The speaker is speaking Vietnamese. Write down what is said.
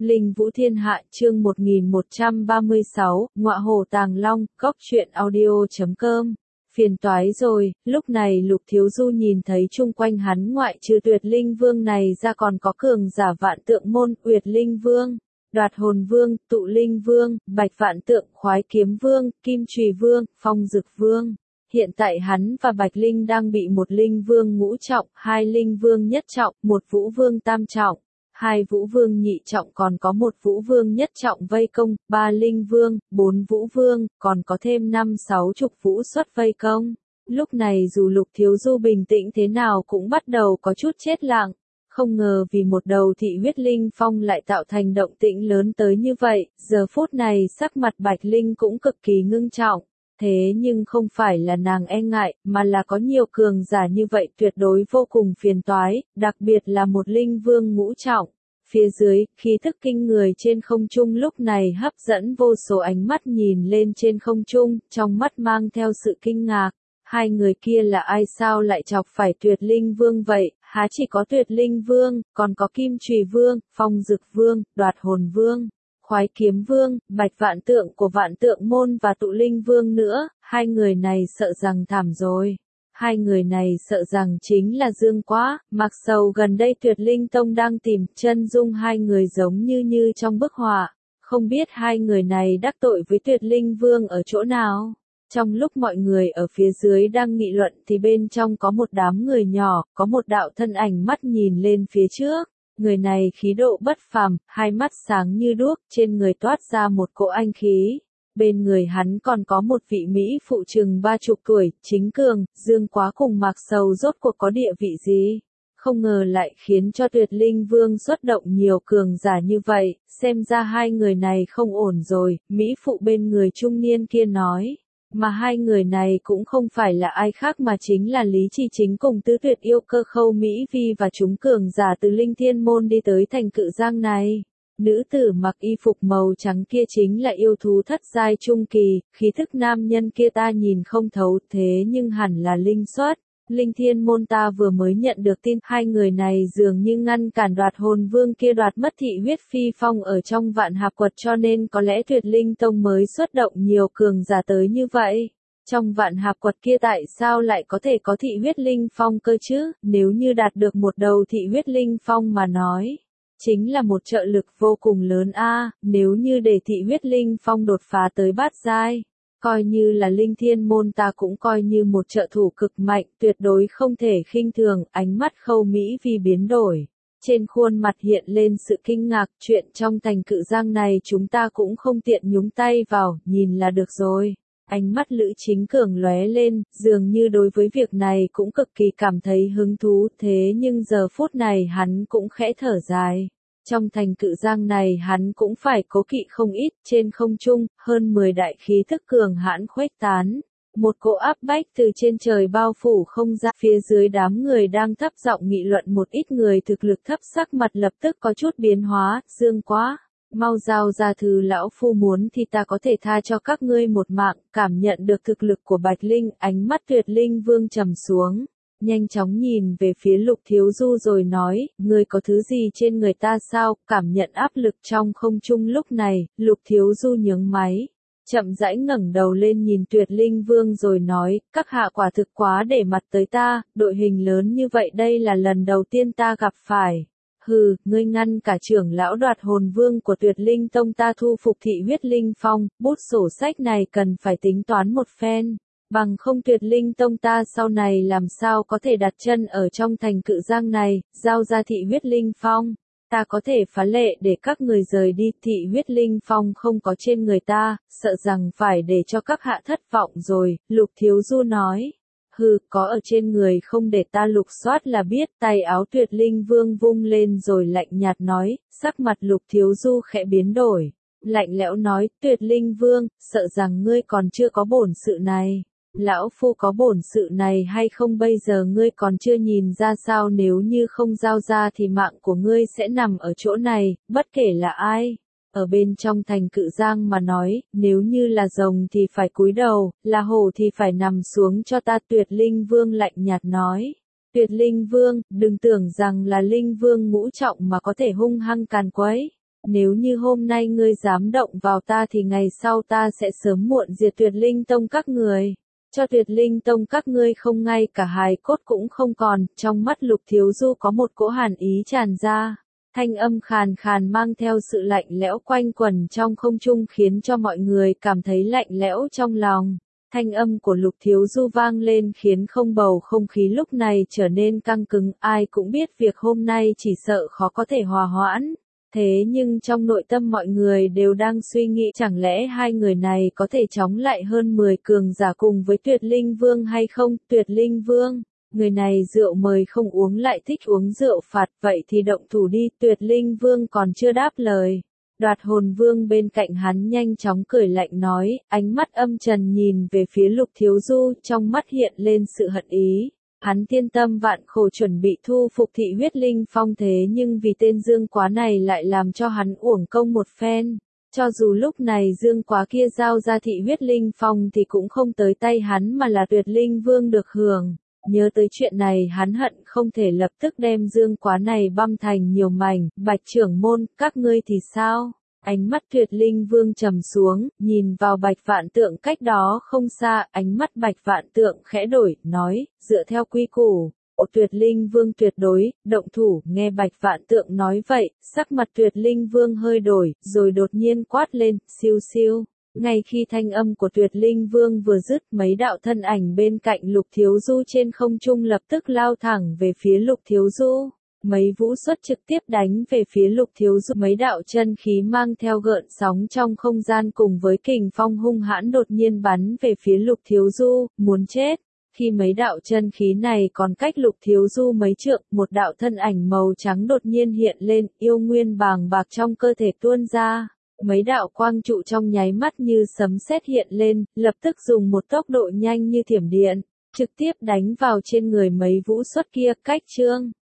Linh Vũ Thiên Hạ chương 1136, Ngọa Hổ Tàng Long, Góc Truyện Audio.com. Phiền toái rồi, lúc này Lục Thiếu Du nhìn thấy chung quanh hắn ngoại trừ Tuyệt Linh Vương này ra còn có cường giả Vạn Tượng Môn, Uyệt Linh Vương, Đoạt Hồn Vương, Tụ Linh Vương, Bạch Vạn Tượng, Khoái Kiếm Vương, Kim Chùy Vương, Phong Dực Vương. Hiện tại hắn và Bạch Linh đang bị một Linh Vương ngũ trọng, hai Linh Vương nhất trọng, một Vũ Vương tam trọng, hai Vũ Vương nhị trọng, còn có một Vũ Vương nhất trọng vây công, ba Linh Vương, bốn Vũ Vương, còn có thêm 5-60 Vũ xuất vây công. Lúc này dù Lục Thiếu Du bình tĩnh thế nào cũng bắt đầu có chút chết lặng. Không ngờ vì một đầu thị huyết linh phong lại tạo thành động tĩnh lớn tới như vậy, giờ phút này sắc mặt Bạch Linh cũng cực kỳ ngưng trọng. Thế nhưng không phải là nàng e ngại, mà là có nhiều cường giả như vậy tuyệt đối vô cùng phiền toái, đặc biệt là một Linh Vương ngũ trọng. Phía dưới, khí thức kinh người trên không trung lúc này hấp dẫn vô số ánh mắt nhìn lên trên không trung, trong mắt mang theo sự kinh ngạc. Hai người kia là ai sao lại chọc phải Tuyệt Linh Vương vậy? Há chỉ có Tuyệt Linh Vương, còn có Kim Chùy Vương, Phong Dực Vương, Đoạt Hồn Vương, Khoái Kiếm Vương, Bạch Vạn Tượng của Vạn Tượng Môn và Tụ Linh Vương nữa. Hai người này sợ rằng thảm rồi. Hai người này sợ rằng chính là Dương Quá, Mạc Sầu. Gần đây Tuyệt Linh Tông đang tìm chân dung hai người giống như trong bức họa. Không biết hai người này đắc tội với Tuyệt Linh Vương ở chỗ nào? Trong lúc mọi người ở phía dưới đang nghị luận thì bên trong có một đám người nhỏ, có một đạo thân ảnh mắt nhìn lên phía trước. Người này khí độ bất phàm, hai mắt sáng như đuốc, trên người toát ra một cỗ anh khí. Bên người hắn còn có một vị Mỹ phụ chừng 30 tuổi, chính cường. Dương Quá cùng Mạc Sầu rốt cuộc có địa vị gì? Không ngờ lại khiến cho Tuyệt Linh Vương xuất động nhiều cường giả như vậy, xem ra hai người này không ổn rồi, Mỹ phụ bên người trung niên kia nói. Mà hai người này cũng không phải là ai khác mà chính là Lý Chi Chính cùng Tứ Tuyệt Yêu Cơ Khâu Mỹ Vi và chúng cường giả từ Linh Thiên Môn đi tới thành Cự Giang này. Nữ tử mặc y phục màu trắng kia chính là yêu thú thất giai trung kỳ, khí thức nam nhân kia ta nhìn không thấu, thế nhưng hẳn là linh xuất. Linh Thiên Môn ta vừa mới nhận được tin hai người này dường như ngăn cản Đoạt Hồn Vương kia đoạt mất thị huyết phi phong ở trong Vạn Hạp Quật, cho nên có lẽ Tuyệt Linh Tông mới xuất động nhiều cường giả tới như vậy. Trong Vạn Hạp Quật kia tại sao lại có thể có thị huyết linh phong cơ chứ? Nếu như đạt được một đầu thị huyết linh phong mà nói, chính là một trợ lực vô cùng lớn a. Nếu như để thị huyết linh phong đột phá tới bát giai, coi như là Linh Thiên Môn ta cũng coi như một trợ thủ cực mạnh, tuyệt đối không thể khinh thường. Ánh mắt Khâu Mỹ Vi biến đổi, trên khuôn mặt hiện lên sự kinh ngạc. Chuyện trong thành Cự Giang này chúng ta cũng không tiện nhúng tay vào, nhìn là được rồi. Ánh mắt Lữ Chính Cường lóe lên, dường như đối với việc này cũng cực kỳ cảm thấy hứng thú, thế nhưng giờ phút này hắn cũng khẽ thở dài. Trong thành Cự Giang này hắn cũng phải cố kỵ không ít, trên không trung, hơn 10 đại khí thức cường hãn khuếch tán. Một cỗ áp bách từ trên trời bao phủ không gian, phía dưới đám người đang thấp giọng nghị luận, một ít người thực lực thấp sắc mặt lập tức có chút biến hóa. Dương Quá, mau giao ra thứ lão phu muốn thì ta có thể tha cho các ngươi một mạng. Cảm nhận được thực lực của Bạch Linh, ánh mắt Tuyệt Linh Vương trầm xuống, nhanh chóng nhìn về phía Lục Thiếu Du rồi nói, ngươi có thứ gì trên người ta sao? Cảm nhận áp lực trong không trung lúc này, Lục Thiếu Du nhướng máy, chậm rãi ngẩng đầu lên nhìn Tuyệt Linh Vương rồi nói, các hạ quả thực quá để mặt tới ta, đội hình lớn như vậy đây là lần đầu tiên ta gặp phải. Hừ, ngươi ngăn cả trưởng lão Đoạt Hồn Vương của Tuyệt Linh Tông ta thu phục thị huyết linh phong, bút sổ sách này cần phải tính toán một phen. Bằng không Tuyệt Linh Tông ta sau này làm sao có thể đặt chân ở trong thành Cự Giang này. Giao ra thị huyết linh phong, ta có thể phá lệ để các người rời đi. Thị huyết linh phong không có trên người ta, sợ rằng phải để cho các hạ thất vọng rồi. Lục Thiếu Du nói, hừ, có ở trên người không để ta lục soát là biết. Tay áo Tuyệt Linh Vương vung lên rồi lạnh nhạt nói, sắc mặt Lục Thiếu Du khẽ biến đổi, lạnh lẽo nói, Tuyệt Linh Vương, sợ rằng ngươi còn chưa có bổn sự này. Lão phu có bổn sự này hay không bây giờ ngươi còn chưa nhìn ra sao? Nếu như không giao ra thì mạng của ngươi sẽ nằm ở chỗ này, bất kể là ai. Ở bên trong thành Cự Giang mà nói, nếu như là rồng thì phải cúi đầu, là hổ thì phải nằm xuống cho ta. Tuyệt Linh Vương lạnh nhạt nói. Tuyệt Linh Vương, đừng tưởng rằng là Linh Vương ngũ trọng mà có thể hung hăng càn quấy. Nếu như hôm nay ngươi dám động vào ta thì ngày sau ta sẽ sớm muộn diệt Tuyệt Linh Tông các người. Cho Tuyệt Linh Tông các ngươi không ngay cả hài cốt cũng không còn. Trong mắt Lục Thiếu Du có một cỗ hàn ý tràn ra. Thanh âm khàn khàn mang theo sự lạnh lẽo quanh quẩn trong không trung khiến cho mọi người cảm thấy lạnh lẽo trong lòng. Thanh âm của Lục Thiếu Du vang lên khiến bầu không khí lúc này trở nên căng cứng, ai cũng biết việc hôm nay chỉ sợ khó có thể hòa hoãn. Thế nhưng trong nội tâm mọi người đều đang suy nghĩ chẳng lẽ hai người này có thể chống lại hơn 10 cường giả cùng với Tuyệt Linh Vương hay không? Tuyệt Linh Vương, người này rượu mời không uống lại thích uống rượu phạt, vậy thì động thủ đi. Tuyệt Linh Vương còn chưa đáp lời. Đoạt Hồn Vương bên cạnh hắn nhanh chóng cười lạnh nói, ánh mắt âm trần nhìn về phía Lục Thiếu Du, trong mắt hiện lên sự hận ý. Hắn thiên tâm vạn khổ chuẩn bị thu phục Thị Huyết Linh Phong, thế nhưng vì tên Dương Quá này lại làm cho hắn uổng công một phen. Cho dù lúc này Dương Quá kia giao ra Thị Huyết Linh Phong thì cũng không tới tay hắn mà là Tuyệt Linh Vương được hưởng. Nhớ tới chuyện này hắn hận không thể lập tức đem Dương Quá này băm thành nhiều mảnh. Bạch trưởng môn, các ngươi thì sao? Ánh mắt Tuyệt Linh Vương trầm xuống, nhìn vào Bạch Vạn Tượng cách đó không xa, ánh mắt Bạch Vạn Tượng khẽ đổi, nói, dựa theo quy củ, Tuyệt Linh Vương tuyệt đối, động thủ. Nghe Bạch Vạn Tượng nói vậy, sắc mặt Tuyệt Linh Vương hơi đổi, rồi đột nhiên quát lên, siêu siêu. Ngay khi thanh âm của Tuyệt Linh Vương vừa dứt, mấy đạo thân ảnh bên cạnh Lục Thiếu Du trên không trung lập tức lao thẳng về phía Lục Thiếu Du. Mấy vũ xuất trực tiếp đánh về phía Lục Thiếu Du, mấy đạo chân khí mang theo gợn sóng trong không gian cùng với kình phong hung hãn đột nhiên bắn về phía Lục Thiếu Du, muốn chết. Khi mấy đạo chân khí này còn cách Lục Thiếu Du mấy trượng, một đạo thân ảnh màu trắng đột nhiên hiện lên, yêu nguyên bàng bạc trong cơ thể tuôn ra. Mấy đạo quang trụ trong nháy mắt như sấm sét hiện lên, lập tức dùng một tốc độ nhanh như thiểm điện, trực tiếp đánh vào trên người mấy vũ xuất kia. Cách chương